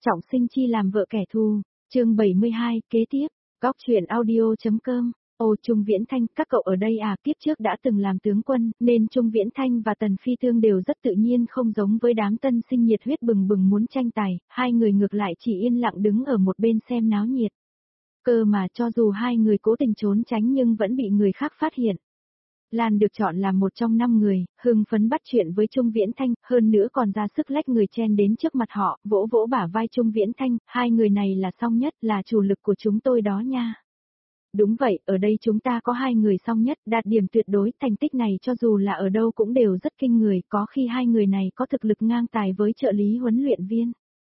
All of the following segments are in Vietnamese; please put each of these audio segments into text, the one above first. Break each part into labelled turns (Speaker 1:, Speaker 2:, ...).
Speaker 1: Trọng sinh chi làm vợ kẻ thù, chương 72, kế tiếp, góc truyện audio.com. Ô Trung Viễn Thanh, các cậu ở đây à, kiếp trước đã từng làm tướng quân, nên Trung Viễn Thanh và Tần Phi Thương đều rất tự nhiên, không giống với đám tân sinh nhiệt huyết bừng bừng muốn tranh tài, hai người ngược lại chỉ yên lặng đứng ở một bên xem náo nhiệt. Cơ mà cho dù hai người cố tình trốn tránh nhưng vẫn bị người khác phát hiện. Lan được chọn làm một trong 5 người, hưng phấn bắt chuyện với Trung Viễn Thanh, hơn nữa còn ra sức lách người chen đến trước mặt họ, vỗ vỗ bả vai Trung Viễn Thanh, hai người này là song nhất, là chủ lực của chúng tôi đó nha. Đúng vậy, ở đây chúng ta có hai người song nhất, đạt điểm tuyệt đối, thành tích này cho dù là ở đâu cũng đều rất kinh người, có khi hai người này có thực lực ngang tài với trợ lý huấn luyện viên.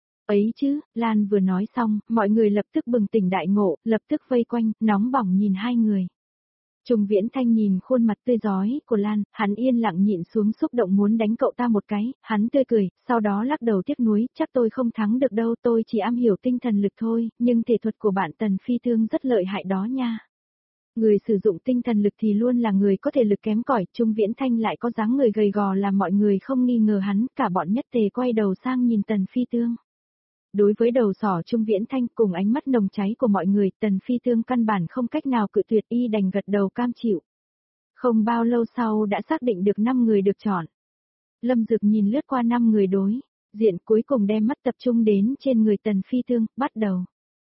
Speaker 1: Ấy chứ, Lan vừa nói xong, mọi người lập tức bừng tỉnh đại ngộ, lập tức vây quanh, nóng bỏng nhìn hai người. Trung Viễn Thanh nhìn khuôn mặt tươi rói của Lan, hắn yên lặng nhịn xuống xúc động muốn đánh cậu ta một cái, hắn tươi cười, sau đó lắc đầu tiếc nuối, chắc tôi không thắng được đâu, tôi chỉ am hiểu tinh thần lực thôi, nhưng thể thuật của bạn Tần Phi Thương rất lợi hại đó nha. Người sử dụng tinh thần lực thì luôn là người có thể lực kém cỏi, Trung Viễn Thanh lại có dáng người gầy gò làm mọi người không nghi ngờ hắn, cả bọn nhất tề quay đầu sang nhìn Tần Phi Thương. Đối với đầu sỏ Trung Viễn Thanh cùng ánh mắt nồng cháy của mọi người, Tần Phi Thương căn bản không cách nào cự tuyệt, y đành gật đầu cam chịu. Không bao lâu sau đã xác định được 5 người được chọn. Lâm Dực nhìn lướt qua 5 người đối diện, cuối cùng đem mắt tập trung đến trên người Tần Phi Thương, bắt đầu.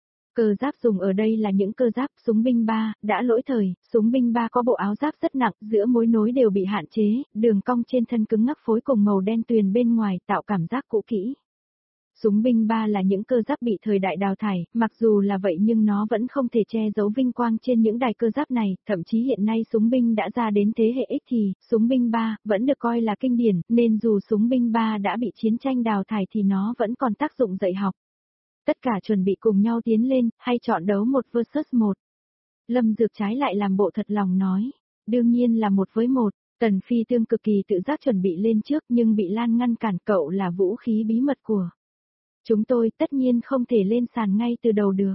Speaker 1: Cơ giáp dùng ở đây là những cơ giáp súng binh 3, đã lỗi thời, súng binh 3 có bộ áo giáp rất nặng, giữa mối nối đều bị hạn chế, đường cong trên thân cứng ngắc phối cùng màu đen tuyền bên ngoài tạo cảm giác cũ kỹ. Súng binh 3 là những cơ giáp bị thời đại đào thải, mặc dù là vậy nhưng nó vẫn không thể che giấu vinh quang trên những đài cơ giáp này, thậm chí hiện nay súng binh đã ra đến thế hệ X thì, súng binh 3 vẫn được coi là kinh điển, nên dù súng binh 3 đã bị chiến tranh đào thải thì nó vẫn còn tác dụng dạy học. Tất cả chuẩn bị cùng nhau tiến lên, hay chọn đấu 1 vs 1. Lâm Dược trái lại làm bộ thật lòng nói, đương nhiên là 1 với 1. Tần Phi Thương cực kỳ tự giác chuẩn bị lên trước nhưng bị Lan ngăn cản, cậu là vũ khí bí mật của chúng tôi, tất nhiên không thể lên sàn ngay từ đầu được.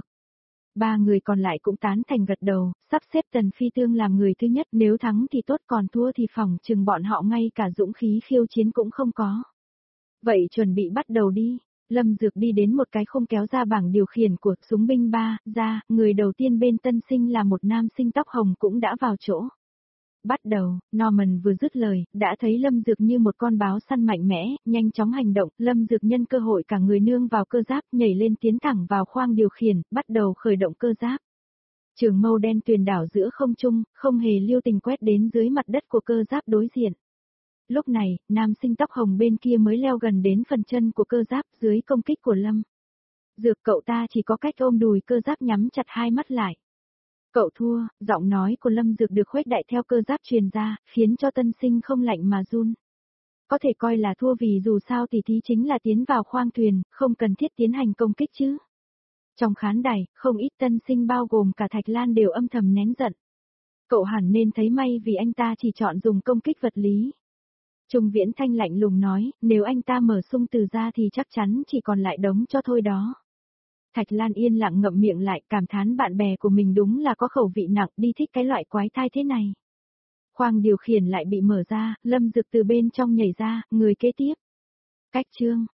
Speaker 1: 3 người còn lại cũng tán thành gật đầu, sắp xếp Tần Phi Thương làm người thứ nhất, nếu thắng thì tốt còn thua thì phỏng chừng bọn họ ngay cả dũng khí khiêu chiến cũng không có. Vậy chuẩn bị bắt đầu đi. Lâm Dược đi đến một cái khung kéo ra bảng điều khiển của súng binh 3, ra, người đầu tiên bên tân sinh là một nam sinh tóc hồng cũng đã vào chỗ. Bắt đầu, Norman vừa dứt lời, đã thấy Lâm Dược như một con báo săn mạnh mẽ, nhanh chóng hành động, Lâm Dược nhân cơ hội cả người nương vào cơ giáp, nhảy lên tiến thẳng vào khoang điều khiển, bắt đầu khởi động cơ giáp. Trường mâu đen tuyền đảo giữa không trung, không hề lưu tình quét đến dưới mặt đất của cơ giáp đối diện. Lúc này, nam sinh tóc hồng bên kia mới leo gần đến phần chân của cơ giáp dưới công kích của Lâm Dược, cậu ta chỉ có cách ôm đùi cơ giáp nhắm chặt hai mắt lại. Cậu thua, giọng nói của Lâm Dược được khuếch đại theo cơ giáp truyền ra, khiến cho tân sinh không lạnh mà run. Có thể coi là thua vì dù sao thì thí chính là tiến vào khoang thuyền, không cần thiết tiến hành công kích chứ. Trong khán đài, không ít tân sinh bao gồm cả Thạch Lan đều âm thầm nén giận. Cậu hẳn nên thấy may vì anh ta chỉ chọn dùng công kích vật lý. Trung Viễn Thanh lạnh lùng nói, nếu anh ta mở sung từ ra thì chắc chắn chỉ còn lại đống cho thôi đó. Thạch Lan yên lặng ngậm miệng lại, cảm thán bạn bè của mình đúng là có khẩu vị nặng, đi thích cái loại quái thai thế này. Khoang điều khiển lại bị mở ra, Lâm Dực từ bên trong nhảy ra, người kế tiếp. Cách chương,